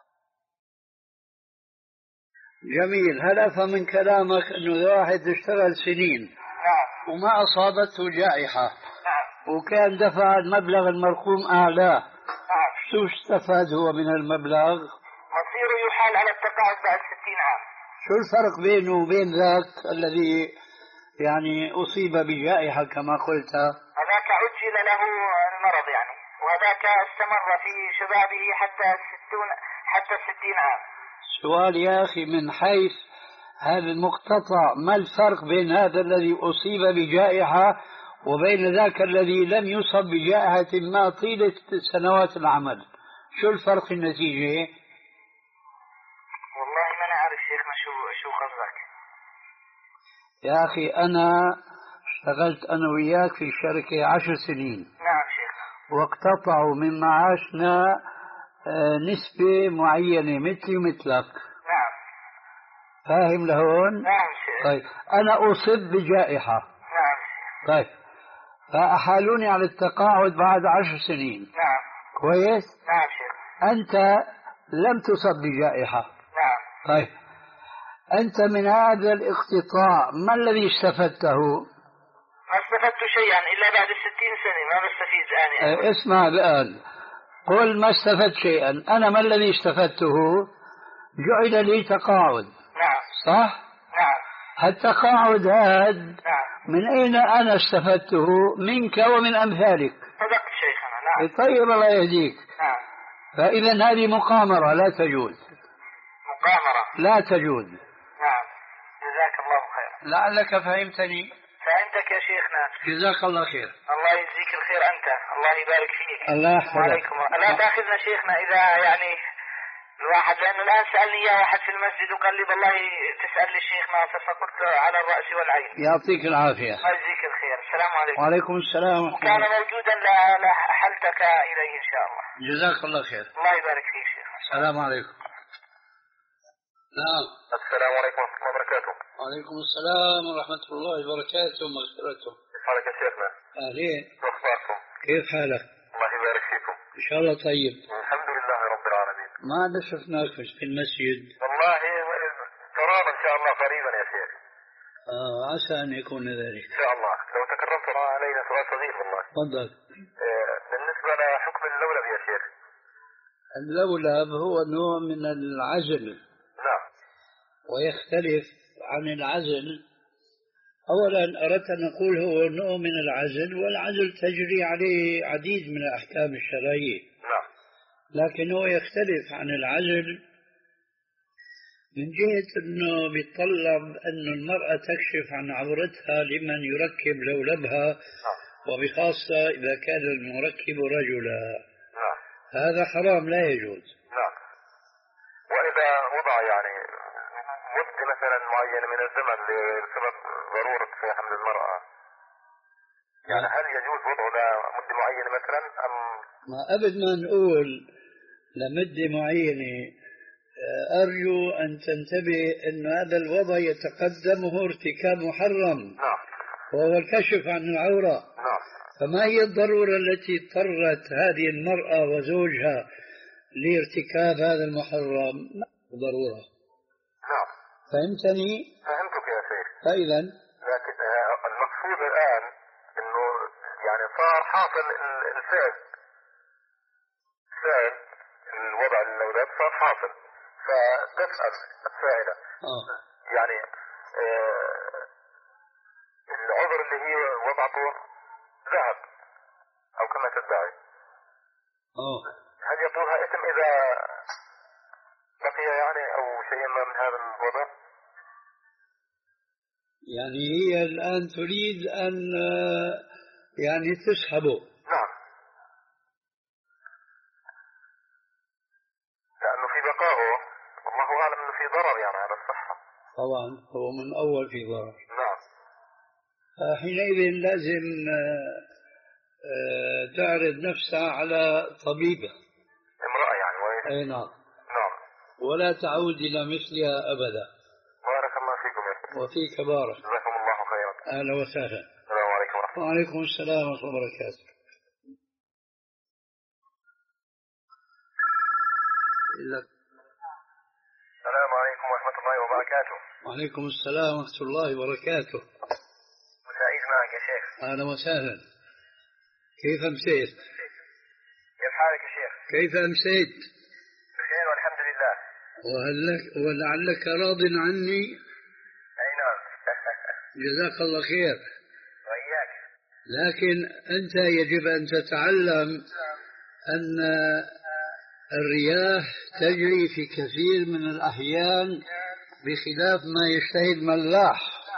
Speaker 2: جميل. هل أفهم من كلامك أنه واحد اشتغل سنين
Speaker 1: نعم
Speaker 2: وما أصابته جائحة
Speaker 1: نعم
Speaker 2: وكان دفع المبلغ المرقوم أعلاه،
Speaker 1: نعم
Speaker 2: شو استفاد هو من المبلغ؟
Speaker 1: مصيره يحال على التقاعد بعد ستين عام.
Speaker 2: شو الفرق بينه وبين ذاك الذي يعني أصيب بجائحة كما قلت؟
Speaker 1: هذاك عجل له المرض يعني، وهذاك استمر في شبابه حتى الستون حتى الستين عام.
Speaker 2: سؤال يا أخي، من حيث هذا المقتطع ما الفرق بين هذا الذي أصيب بجائحة وبين ذاك الذي لم يصب بجائحة ما طيلة سنوات العمل؟ شو الفرق النتيجة؟
Speaker 1: والله ما نعرف شيخنا شو شو قصدك.
Speaker 2: يا أخي أنا اشتغلت أنا وياك في شركة عشر سنين.
Speaker 1: نعم شيخ.
Speaker 2: واقتطعوا من معاشنا نسبة معينة مثلي ومثلك.
Speaker 1: نعم.
Speaker 2: فاهم لهون؟
Speaker 1: نعم شيخ.
Speaker 2: طيب أنا أصب بجائحة.
Speaker 1: نعم شيخ.
Speaker 2: طيب فأحالوني على التقاعد بعد عشر سنين.
Speaker 1: نعم.
Speaker 2: كويس؟
Speaker 1: نعم شيخ.
Speaker 2: أنت لم تصب بجائحة.
Speaker 1: نعم.
Speaker 2: طيب أنت من هذا الاقتطاع ما الذي استفدته؟
Speaker 1: ما استفدت شيئا إلا بعد الستين سنة ما بستفيد الآن يعني.
Speaker 2: اسمع الآن، قل ما استفدت شيئا. أنا ما الذي استفدته؟ جعل لي تقاعد.
Speaker 1: نعم.
Speaker 2: صح؟
Speaker 1: نعم.
Speaker 2: التقاعد هذا
Speaker 1: نعم.
Speaker 2: من أين أنا استفدته؟ منك ومن أمثالك.
Speaker 1: صدقت شيخنا. نعم.
Speaker 2: طيب الله يهديك.
Speaker 1: نعم.
Speaker 2: فإذا هذه مقامرة لا تجوز.
Speaker 1: مقامرة
Speaker 2: لا تجوز.
Speaker 1: نعم. جزاك الله خير.
Speaker 2: لعلك فهمتني.
Speaker 1: فهمتك يا شيخنا.
Speaker 2: جزاك الله خير.
Speaker 1: الله يجزيك الخير أنت. الله يبارك فيك.
Speaker 2: الله يحفظك.
Speaker 1: وعليكم. لا تأخذنا شيخنا إذا يعني الواحد، لأنه الآن سألني إياه واحد في المسجد وقال لي والله تسأل لي شيخنا، فقلت على الرأس والعين.
Speaker 2: يعطيك العافية.
Speaker 1: الله يجزيك الخير. السلام عليكم.
Speaker 2: وعليكم السلام.
Speaker 1: وكان موجودا لحلتك إليه إن شاء الله.
Speaker 2: جزاك الله خير.
Speaker 1: الله يبارك فيك شيخ.
Speaker 2: السلام عليكم. نعم.
Speaker 1: السلام عليكم ورحمة الله وبركاته.
Speaker 2: وعليكم السلام ورحمة الله وبركاته ومغفرته.
Speaker 1: كيف حالك يا شيخنا؟
Speaker 2: أهلين.
Speaker 1: شو أخباركم؟
Speaker 2: كيف حالك؟
Speaker 1: الله يبارك فيكم.
Speaker 2: إن شاء الله طيب.
Speaker 1: الحمد لله رب العالمين.
Speaker 2: ما شفناك في المسجد.
Speaker 1: والله ترانا إن شاء الله قريبا يا شيخ.
Speaker 2: آه عسى أن يكون ذلك.
Speaker 1: إن شاء الله. لو تكرمت علينا سؤال صغير والله.
Speaker 2: تفضل.
Speaker 1: إيه بالنسبة لحكم اللولب يا شيخ.
Speaker 2: اللولب هو نوع من العزل.
Speaker 1: نعم.
Speaker 2: ويختلف عن العزل. أولا أردت أن أقول هو نوع من العزل، والعزل تجري عليه عديد من الأحكام الشرعية.
Speaker 1: نعم.
Speaker 2: لكن هو يختلف عن العزل من جهة أنه بيتطلب أن المرأة تكشف عن عورتها لمن يركب لولبها.
Speaker 1: نعم.
Speaker 2: وبخاصة إذا كان المركب رجلا.
Speaker 1: نعم.
Speaker 2: هذا حرام لا يجوز.
Speaker 1: نعم. وإذا وضع يعني مدة مثلا معينة من الزمن لسبب ضرورة حمل المرأة، يعني هل يجوز وضعه مدة معينة مثلا أم؟
Speaker 2: ما قبل ما نقول لمدة معينة أرجو أن تنتبه أن هذا الوضع يتقدمه ارتكاب محرم.
Speaker 1: نعم.
Speaker 2: وهو الكشف عن العورة.
Speaker 1: نعم.
Speaker 2: فما هي الضرورة التي اضطرت هذه المرأة وزوجها لارتكاب هذا المحرم؟ ضرورة.
Speaker 1: نعم.
Speaker 2: فهمتني؟
Speaker 1: فهمتك يا شيخ.
Speaker 2: فإذا
Speaker 1: لكن المقصود الآن إنه يعني صار حاصل الفعل فعل الوضع اللولب صار حاصل، فتسأل السائلة
Speaker 2: آه.
Speaker 1: يعني آه العذر اللي هي وضعته ذهب أو كما تدعي،
Speaker 2: آه.
Speaker 1: هل يطولها إثم إذا بقي يعني أو شيء ما من هذا الوضع؟
Speaker 2: يعني هي الآن تريد أن يعني تسحبه.
Speaker 1: نعم. لأنه في بقائه والله أعلم أنه في ضرر يعني على الصحة.
Speaker 2: طبعا هو من أول في ضرر.
Speaker 1: نعم.
Speaker 2: حينئذ لازم تعرض نفسها على طبيبة.
Speaker 1: امرأة يعني وين؟
Speaker 2: أي نعم.
Speaker 1: نعم.
Speaker 2: ولا تعود إلى مثلها أبدا.
Speaker 1: بارك الله فيكم يا شيخ.
Speaker 2: وفيك بارك.
Speaker 1: جزاكم الله خيرا.
Speaker 2: أهلا وسهلا.
Speaker 1: السلام عليكم ورحمة الله.
Speaker 2: وعليكم السلام ورحمة الله وبركاته.
Speaker 1: السلام عليكم ورحمة الله وبركاته.
Speaker 2: وعليكم السلام ورحمة الله وبركاته.
Speaker 1: مساعيد معك يا شيخ.
Speaker 2: أهلا وسهلا. كيف أمسيت؟
Speaker 1: كيف حالك يا شيخ؟
Speaker 2: كيف أمسيت؟
Speaker 1: بخير والحمد لله.
Speaker 2: وهلك ولعلك راض عني.
Speaker 1: أي نعم.
Speaker 2: جزاك الله خير.
Speaker 1: وإياك.
Speaker 2: لكن أنت يجب أن تتعلم أن الرياح تجري في كثير من الأحيان بخلاف ما يشتهي الملاح.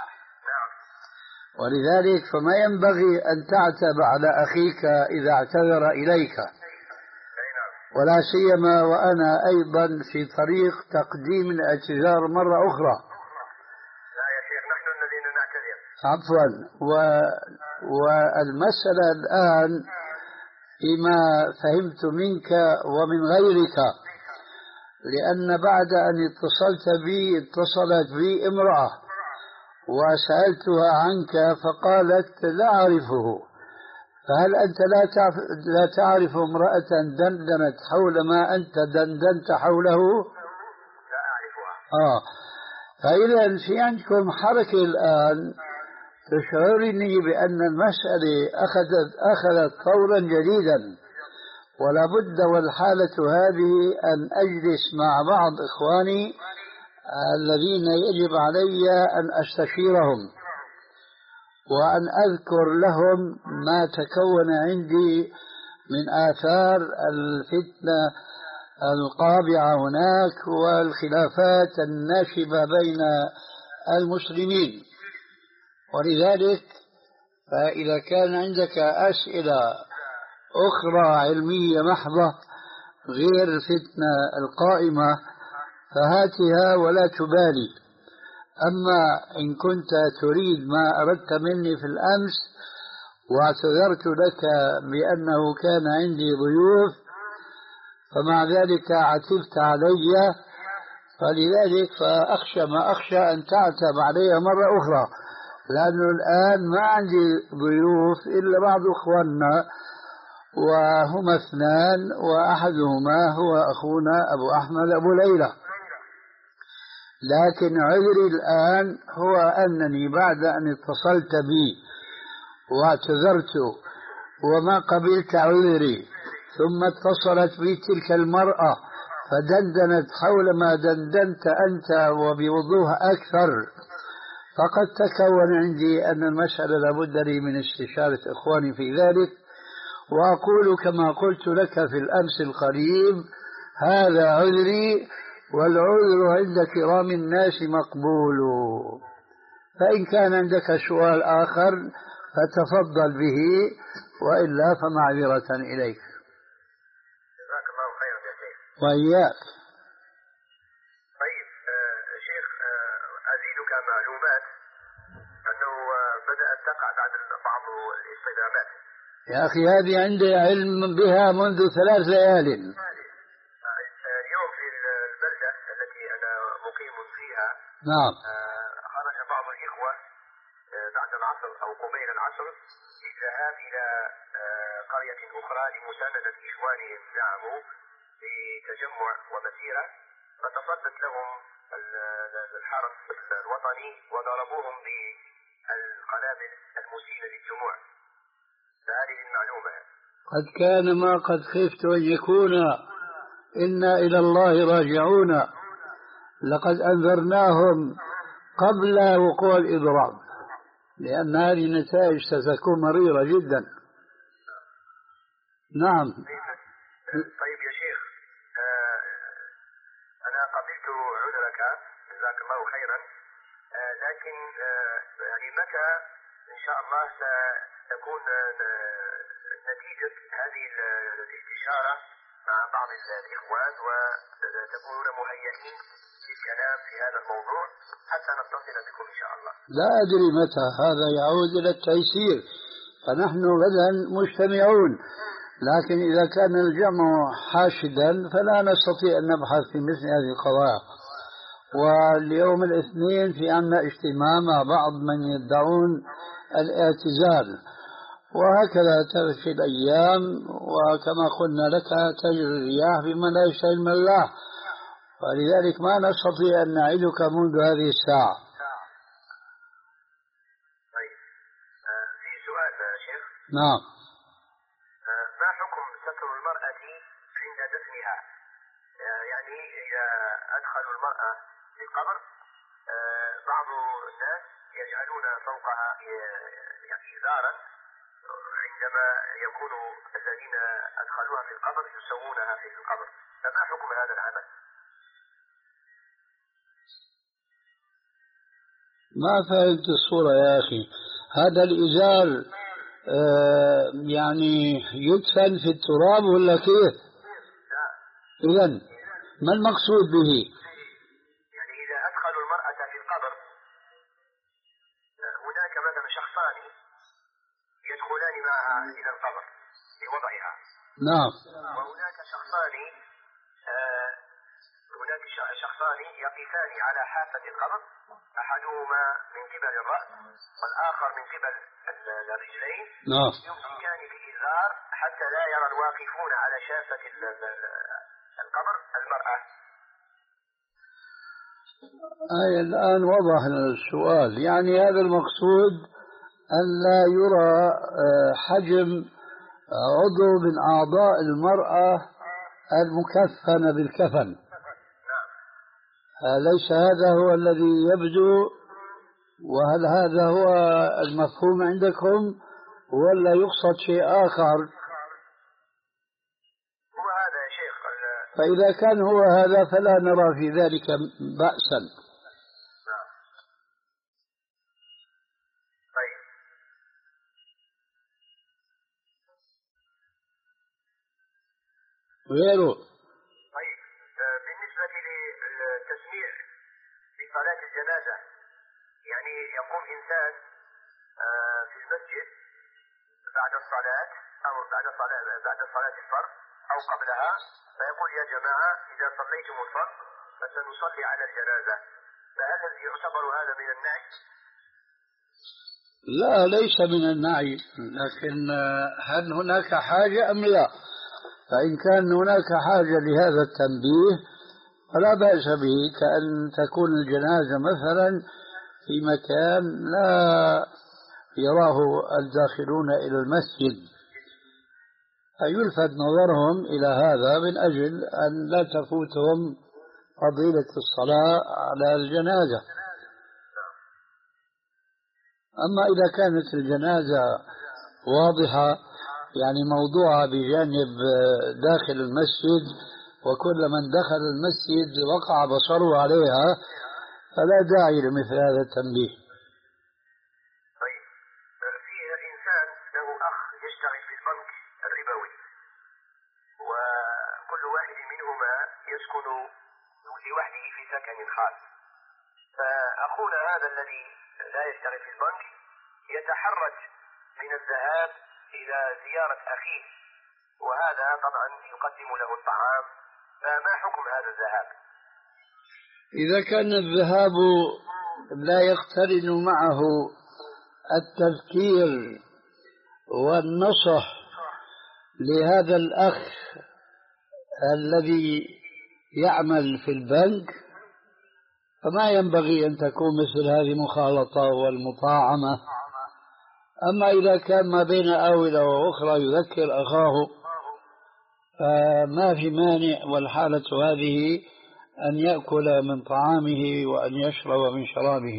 Speaker 2: ولذلك فما ينبغي أن تعتب على أخيك إذا اعتذر إليك، ولا سيما وأنا أيضا في طريق تقديم الاعتذار مرة أخرى.
Speaker 1: لا يا شيخ نحن الذين نعتذر.
Speaker 2: عفوا. و... والمسألة الآن فيما فهمت منك ومن غيرك، لأن بعد أن اتصلت بي اتصلت بي امرأة وسألتها عنك فقالت لا أعرفه. فهل أنت لا تعرف, لا تعرف امرأة دندنت حول ما أنت دندنت حوله؟
Speaker 1: لا أعرفها.
Speaker 2: آه. فإذا في عندكم حركة الآن تشعرني بأن المسألة أخذت, أخذت طورا جديدا، ولا بد والحالة هذه أن أجلس مع بعض إخواني الذين يجب علي أن أستشيرهم وأن أذكر لهم ما تكون عندي من آثار الفتنة القابعة هناك والخلافات الناشبة بين المسلمين. ولذلك فإذا كان عندك أسئلة أخرى علمية محضة غير الفتنة القائمة فهاتها ولا تبالي. أما إن كنت تريد ما أردت مني في الأمس واعتذرت لك بأنه كان عندي ضيوف فمع ذلك عتبت علي، فلذلك فأخشى ما أخشى أن تعتب علي مرة أخرى، لأنه الآن ما عندي ضيوف إلا بعض أخواننا وهما اثنان وأحدهما هو أخونا أبو أحمد أبو ليلى. لكن عذري الآن هو أنني بعد أن اتصلت بي واعتذرت وما قبلت عذري ثم اتصلت بي تلك المرأة فدندنت حول ما دندنت أنت وبوضوح أكثر، فقد تكون عندي أن المسألة لابد لي من استشارة إخواني في ذلك. وأقول كما قلت لك في الأمس القريب هذا عذري، والعذر عند كرام الناس مقبول. فإن كان عندك سؤال آخر فتفضل به، وإلا فمعذرة إليك.
Speaker 4: جزاك الله خيرا يا شيخ.
Speaker 2: وإياك.
Speaker 4: طيب آه شيخ، آه أزيدك معلومات أنه آه بدأت تقع بعد بعض الاصطدامات.
Speaker 2: يا أخي هذه عندي علم بها منذ ثلاث ليال.
Speaker 4: اليوم في البلدة التي أنا مقيم فيها
Speaker 2: نعم
Speaker 4: خرج بعض الإخوة بعد العصر أو قبيل العصر للذهاب إلى قرية أخرى لمساندة إخوانهم زعموا بتجمع ومسيرة، فتصدت لهم الحرس الوطني وضربوهم بالقنابل المسيلة للدموع. فهذه المعلومة
Speaker 2: قد كان ما قد خفت أن يكون. إنا إلى الله راجعون. لقد أنذرناهم قبل وقوع الإضراب، لأن هذه النتائج ستكون مريرة جدا. نعم.
Speaker 4: طيب يا شيخ، آه أنا قبلت عذرك جزاك الله خيرا، آه لكن آه يعني متى إن شاء الله ستكون نتيجة هذه الاستشارة مع بعض الإخوان وتكونون مهيئين للكلام في هذا الموضوع حتى نتصل بكم إن شاء الله؟
Speaker 2: لا أدري متى، هذا يعود إلى التيسير، فنحن غدا مجتمعون، لكن إذا كان الجمع حاشدا فلا نستطيع أن نبحث في مثل هذه القضايا. واليوم الاثنين في عنا اجتماع مع بعض من يدعون الاعتزال، وهكذا تمشي الأيام، وكما قلنا لك تجري الرياح بما لا يشاء علم الله، ولذلك ما نستطيع أن نعدك منذ هذه الساعة.
Speaker 4: طيب في سؤال يا شيخ.
Speaker 2: نعم.
Speaker 4: ما حكم ستر المرأة عند دفنها؟ يعني إذا أدخلوا المرأة في القبر بعض الناس يجعلون فوقها يعني إزارا، عندما يكون الذين أدخلوها في القبر يسوونها في القبر، فما حكم هذا العمل؟
Speaker 2: ما فهمت الصورة يا أخي. هذا الإزار آه يعني يدفن في التراب ولا كيف؟
Speaker 4: لا.
Speaker 2: إذن ما المقصود به؟
Speaker 4: يعني إذا أدخلوا المرأة في القبر هناك مثلا شخصان يدخلان معها إلى القبر لوضعها.
Speaker 2: نعم.
Speaker 4: وهناك شخصان آه هناك شخصان يقفان على حافة القبر، أحدهما من قبل الرأس والآخر من قبل الرجلين.
Speaker 2: نعم.
Speaker 4: يمسكان بإزار حتى لا يرى الواقفون على شافة القبر المرأة.
Speaker 2: أي الآن وضح السؤال، يعني هذا المقصود أن لا يرى حجم عضو من أعضاء المرأة المكفنة بالكفن. أليس هذا هو الذي يبدو؟ وهل هذا هو المفهوم عندكم ولا يقصد شيء آخر؟
Speaker 4: هو هذا يا شيخ.
Speaker 2: فإذا كان هو هذا فلا نرى في ذلك بأسا.
Speaker 4: نعم. طيب.
Speaker 2: غيره.
Speaker 4: طيب بالنسبة للتسميع في صلاة الجنازة، يعني يقوم إنسان في المسجد بعد الصلاة أو بعد صلاة بعد صلاة الفرض أو قبلها، فيقول يا جماعة إذا صليتم الفرض فسنصلي على الجنازة، فهل يعتبر هذا من النعي؟
Speaker 2: لا، ليس من النعي، لكن هل هناك حاجة أم لا؟ فإن كان هناك حاجة لهذا التنبيه فلا بأس به، كأن تكون الجنازة مثلا في مكان لا يراه الداخلون إلى المسجد، فيلفت نظرهم إلى هذا من أجل أن لا تفوتهم فضيلة الصلاة على الجنازة. أما إذا كانت الجنازة واضحة، يعني موضوعة بجانب داخل المسجد، وكل من دخل المسجد وقع بصره عليها، فلا داعي لمثل هذا التنبيه.
Speaker 4: طيب في إنسان له أخ يشتغل في البنك الربوي، وكل واحد منهما يسكن لوحده في سكن خاص، فأخونا هذا الذي لا يشتغل في البنك يتحرج من الذهاب إلى زيارة أخيه، وهذا طبعا يقدم له الطعام، فما حكم هذا الذهاب؟
Speaker 2: إذا كان الذهاب لا يقترن معه التذكير والنصح لهذا الأخ الذي يعمل في البنك، فما ينبغي أن تكون مثل هذه مخالطة والمطاعمة. أما إذا كان ما بين آونة وأخرى يذكر أخاه فما في مانع، والحالة هذه أن يأكل من طعامه وأن يشرب من شرابه.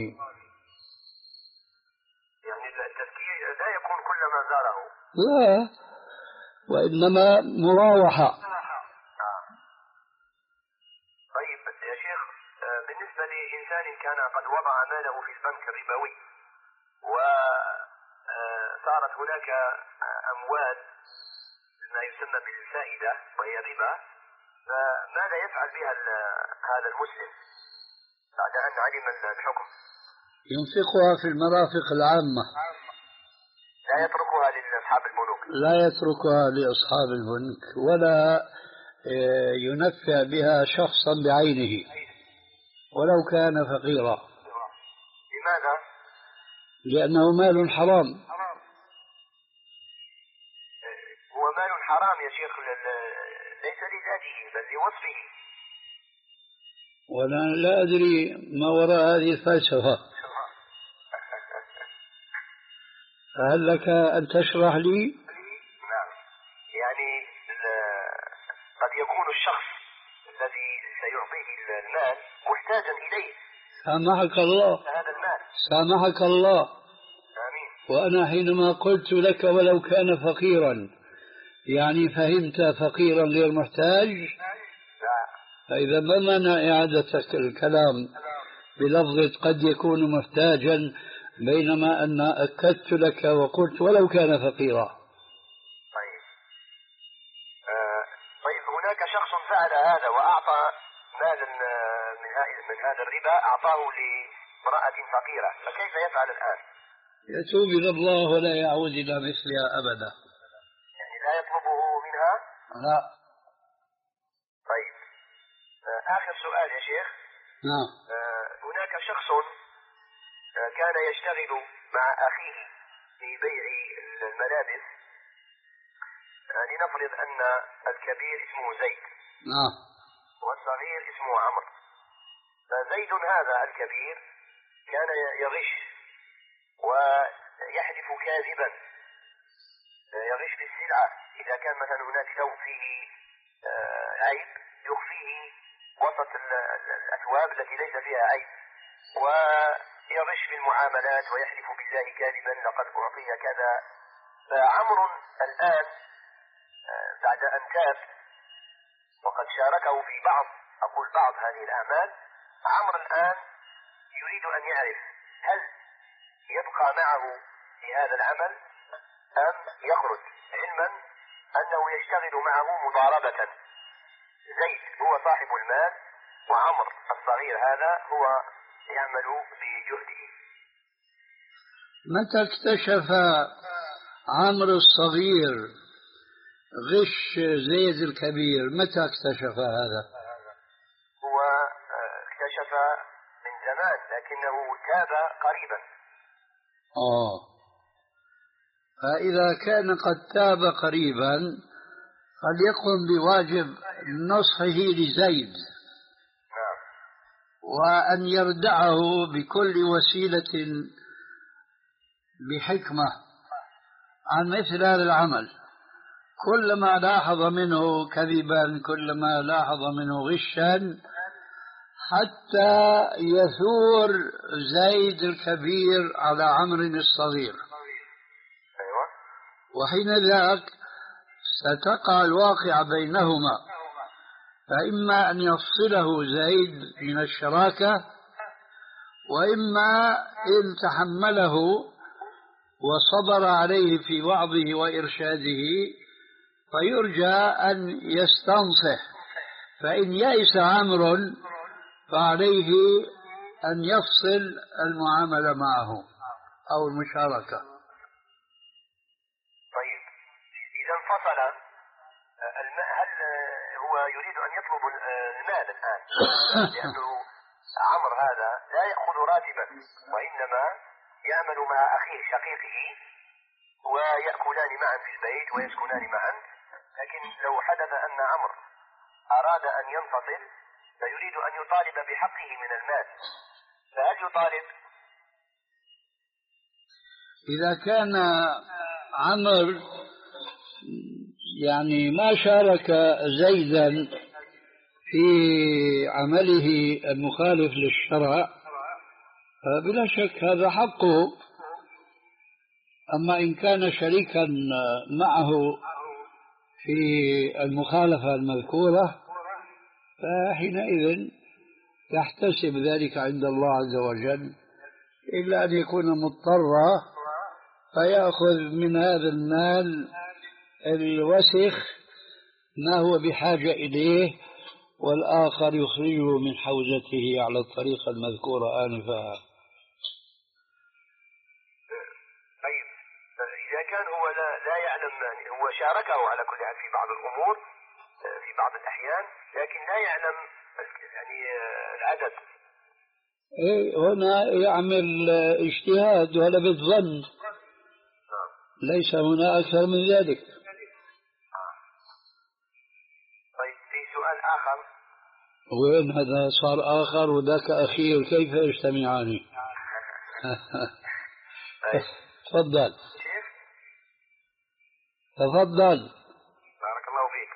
Speaker 4: يعني التذكير لا يكون كلما زاره؟
Speaker 2: لا، وإنما مراوحة.
Speaker 4: طيب يا شيخ، بالنسبة لإنسان كان قد وضع ماله في البنك الربوي وصارت هناك أموال ما يسمى بالفائدة وهي الربا، فماذا يفعل بها هذا المسلم بعد أن علم الحكم؟
Speaker 2: ينفقها في المرافق العامة،
Speaker 4: لا يتركها لأصحاب البنوك.
Speaker 2: لا يتركها لأصحاب البنك، ولا ينفع بها شخصا بعينه ولو كان فقيرا.
Speaker 4: لماذا؟
Speaker 2: لأنه مال حرام.
Speaker 4: هو مال حرام يا شيخ، ليس لذاته بل لوصفه.
Speaker 2: ولا لا أدري ما وراء هذه الفلسفة، فهل لك أن تشرح لي؟
Speaker 4: نعم، يعني قد يكون الشخص الذي سيعطيه المال محتاجا إليه.
Speaker 2: سامحك الله،
Speaker 4: هذا المال.
Speaker 2: سامحك الله.
Speaker 4: آمين.
Speaker 2: وأنا حينما قلت لك ولو كان فقيرا، يعني فهمت فقيرا غير محتاج؟
Speaker 4: لا.
Speaker 2: فإذا ما معنى إعادتك الكلام بلفظة قد يكون محتاجا، بينما أن أكدت لك وقلت ولو كان فقيرا؟
Speaker 4: طيب. آه طيب هناك شخص فعل هذا وأعطى مالا من هذا الربا، أعطاه لامرأة فقيرة، فكيف يفعل الآن؟
Speaker 2: يتوب إلى الله ولا يعود إلى مثلها أبدا.
Speaker 4: يعني لا يطلبه منها؟
Speaker 2: لا.
Speaker 4: طيب آه آخر سؤال يا شيخ.
Speaker 2: نعم.
Speaker 4: آه هناك شخص آه كان يشتغل مع أخيه في بيع الملابس، آه لنفرض أن الكبير اسمه زيد.
Speaker 2: نعم.
Speaker 4: والصغير اسمه عمرو. فزيد هذا الكبير كان يغش ويحلف كاذبا، يغش في السلعة. إذا كان مثلا هناك ثوب فيه عيب يخفيه وسط الأثواب التي ليس فيها عيب، ويغش في المعاملات ويحلف بالله كاذبا لقد أعطي كذا. فعمر الآن بعد أن تاب وقد شاركه في بعض أقول بعض هذه الأعمال، عمر الآن يريد أن يعرف هل يبقى معه في هذا العمل أم يخرج، علما أنه يشتغل معه مضاربة. زيد هو صاحب المال وعمر الصغير هذا هو يعمل بجهده.
Speaker 2: متى اكتشف عمرو الصغير غش زيد الكبير؟ متى اكتشف هذا؟
Speaker 4: هو اكتشف من زمان لكنه تاب قريبا.
Speaker 2: آه فإذا كان قد تاب قريبا فليقم بواجب نصحه لزيد،
Speaker 4: نعم.
Speaker 2: وأن يردعه بكل وسيلة بحكمة عن مثل هذا العمل. كلما لاحظ منه كذبا، كلما لاحظ منه غشا، حتى يثور زيد الكبير على عمرو الصغير.
Speaker 4: أيوة.
Speaker 2: وحين ذاك ستقع الواقعة بينهما، فإما أن يفصله زيد من الشراكة، وإما إن تحمله وصبر عليه في وعظه وإرشاده فيرجى أن يستنصح. فإن يئس عمرو فعليه أن يفصل المعاملة معه أو المشاركة.
Speaker 4: طيب إذا انفصل، هل هو يريد أن يطلب المال الآن؟ لأنه عمرو هذا لا يأخذ راتبا وإنما يعمل مع أخيه شقيقه ويأكلان معا في البيت ويسكنان معا. لكن لو حدث أن عمرو أراد أن ينفصل فيريد أن يطالب بحقه من المال، فهل يطالب؟
Speaker 2: إذا كان عمرو يعني ما شارك زيدا في عمله المخالف للشرع فبلا شك هذا حقه. أما إن كان شريكا معه في المخالفة المذكورة فحينئذ تحتسب ذلك عند الله عز وجل، إلا أن يكون مضطرا فيأخذ من هذا المال الوسخ ما هو بحاجة إليه، والآخر يخرجه من حوزته على الطريقة المذكورة آنفا.
Speaker 4: طيب إذا كان هو لا, لا يعلم، هو شاركه على كل حال في بعض الأمور في بعض الأحيان لكن لا يعلم يعني العدد.
Speaker 2: إيه هنا يعمل اجتهاد ولا بالظن، ليس هنا أكثر من ذلك.
Speaker 4: طيب في سؤال آخر.
Speaker 2: وين هذا صار آخر وذاك أخير، كيف يجتمعان؟ تفضل.
Speaker 4: كيف؟
Speaker 2: تفضل.
Speaker 4: بارك الله فيك.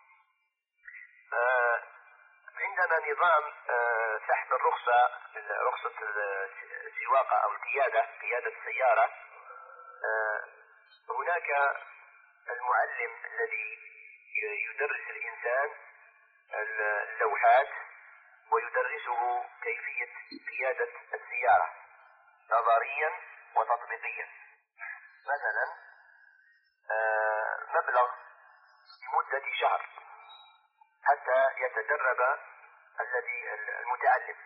Speaker 4: آه عندنا نظام آه سحب الرخصة، رخصة السواقة أو القيادة، قيادة السيارة. آه هناك المعلم الذي يدرس الإنسان اللوحات ويدرسه كيفية قيادة السيارة نظريا وتطبيقيا. مثلا مبلغ لمدة شهر حتى يتدرب الذي المتعلم،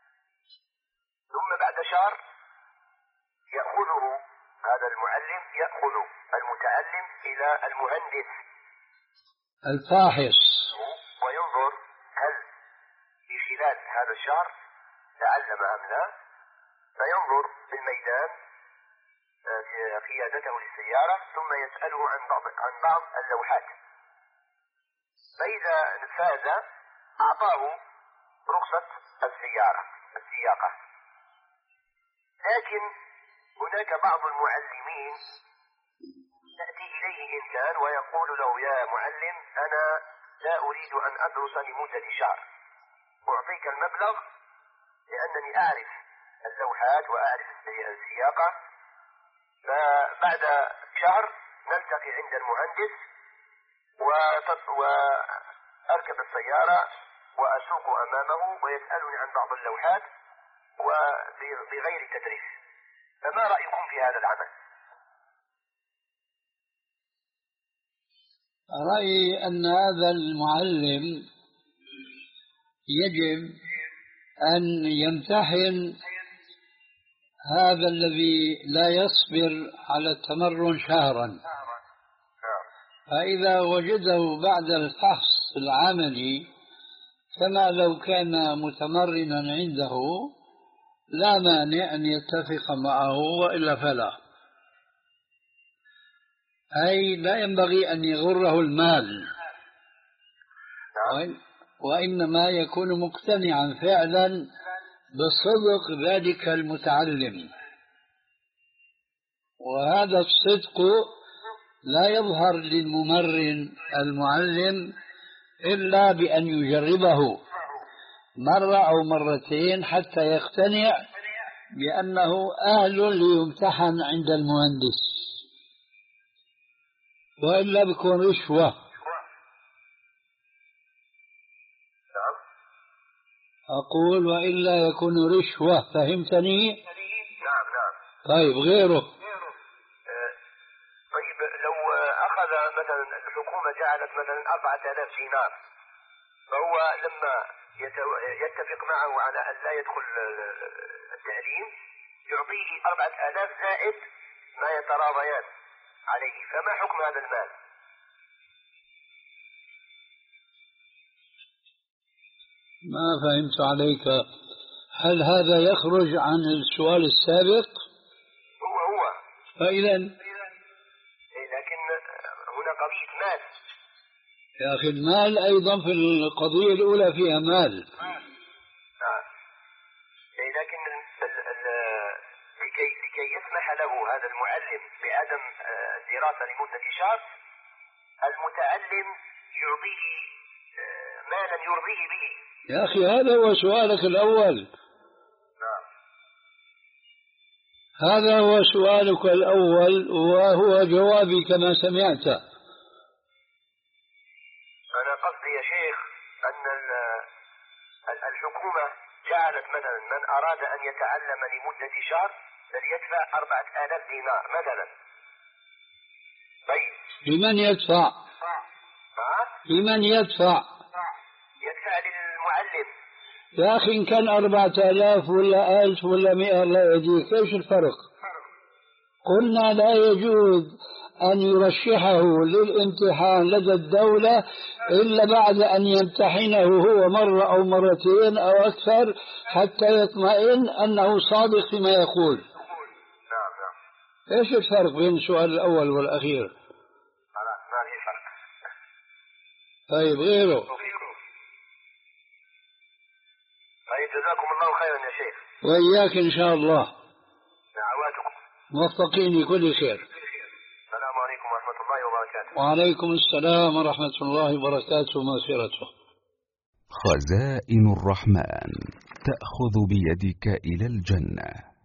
Speaker 4: ثم بعد شهر يأخذه هذا المعلم يأخذ المتعلم إلى المهندس
Speaker 2: الفاحص
Speaker 4: وينظر هل في خلال هذا الشهر تعلم أم لا، فينظر في الميدان قيادته للسيارة ثم يسأله عن بعض عن بعض اللوحات، فإذا فاز أعطاه رخصة السيارة السياقة. لكن هناك بعض المعلمين يأتي إليه إنسان ويقول له: يا معلم، أنا لا أريد أن أدرس لمدة شهر، أعطيك المبلغ لأنني أعرف اللوحات وأعرف السياقة، فبعد شهر نلتقي عند المهندس وأركب السيارة وأسوق أمامه ويسألني عن بعض اللوحات وبغير تدريس. فما رأيكم في هذا العمل؟
Speaker 2: رأيي أن هذا المعلم يجب أن يمتحن هذا الذي لا يصبر على التمرن شهرا، فإذا وجده بعد الفحص العملي كما لو كان متمرنا عنده لا مانع أن يتفق معه، وإلا فلا. أي لا ينبغي أن يغره المال، وإنما يكون مقتنعا فعلا بصدق ذلك المتعلم، وهذا الصدق لا يظهر للممرن المعلم إلا بأن يجربه مرة أو مرتين حتى يقتنع بأنه أهل ليمتحن عند المهندس، وإلا بيكون رشوة. أقول وإلا يكون رشوة، فهمتني؟
Speaker 4: نعم نعم.
Speaker 2: طيب غيره؟
Speaker 4: طيب لو أخذ مثلا الحكومة جعلت مثلا أربعة آلاف دينار، فهو لما يتفق معه على أن لا يدخل التعليم يعطيه أربعة آلاف زائد ما يتراضيان عليه، فما حكم هذا المال؟
Speaker 2: ما فهمت عليك. هل هذا يخرج عن السؤال السابق؟
Speaker 4: هو هو
Speaker 2: فإذا
Speaker 4: لكن هنا قضية مال
Speaker 2: يا أخي، المال أيضا في القضية الأولى فيها مال.
Speaker 4: نعم. لكن لكي لكي يسمح له هذا المعلم بعدم الدراسة لمدة شهر، المتعلم يعطيه مالا يرضيه به.
Speaker 2: يا أخي هذا هو سؤالك الأول.
Speaker 4: نعم.
Speaker 2: هذا هو سؤالك الأول وهو جوابي كما سمعت.
Speaker 4: أنا قصدي يا شيخ أن الحكومة جعلت مثلا من أراد أن يتعلم لمدة شهر فليدفع أربعة آلاف دينار مثلا. طيب
Speaker 2: لمن يدفع؟
Speaker 4: ها؟
Speaker 2: لمن يدفع؟
Speaker 4: يدفع للمعلم.
Speaker 2: يا أخي إن كان أربعة آلاف ولا ألف ولا مئة لا يجيك، إيش الفرق؟ قلنا لا يجوز أن يرشحه للامتحان لدى الدولة إلا بعد أن يمتحنه هو مرة أو مرتين أو أكثر حتى يطمئن أنه صادق فيما يقول.
Speaker 4: نعم نعم.
Speaker 2: إيش الفرق بين السؤال الأول والأخير؟
Speaker 4: خلاص ما في فرق.
Speaker 2: طيب غيره؟
Speaker 4: طيب جزاكم الله خيرا يا شيخ.
Speaker 2: وإياك إن شاء الله.
Speaker 4: دعواتكم.
Speaker 2: موفقين لكل خير.
Speaker 4: السلام عليكم ورحمة الله وبركاته.
Speaker 2: وعليكم السلام ورحمة الله وبركاته ومغفرته.
Speaker 5: خزائن الرحمن تأخذ بيدك إلى الجنة.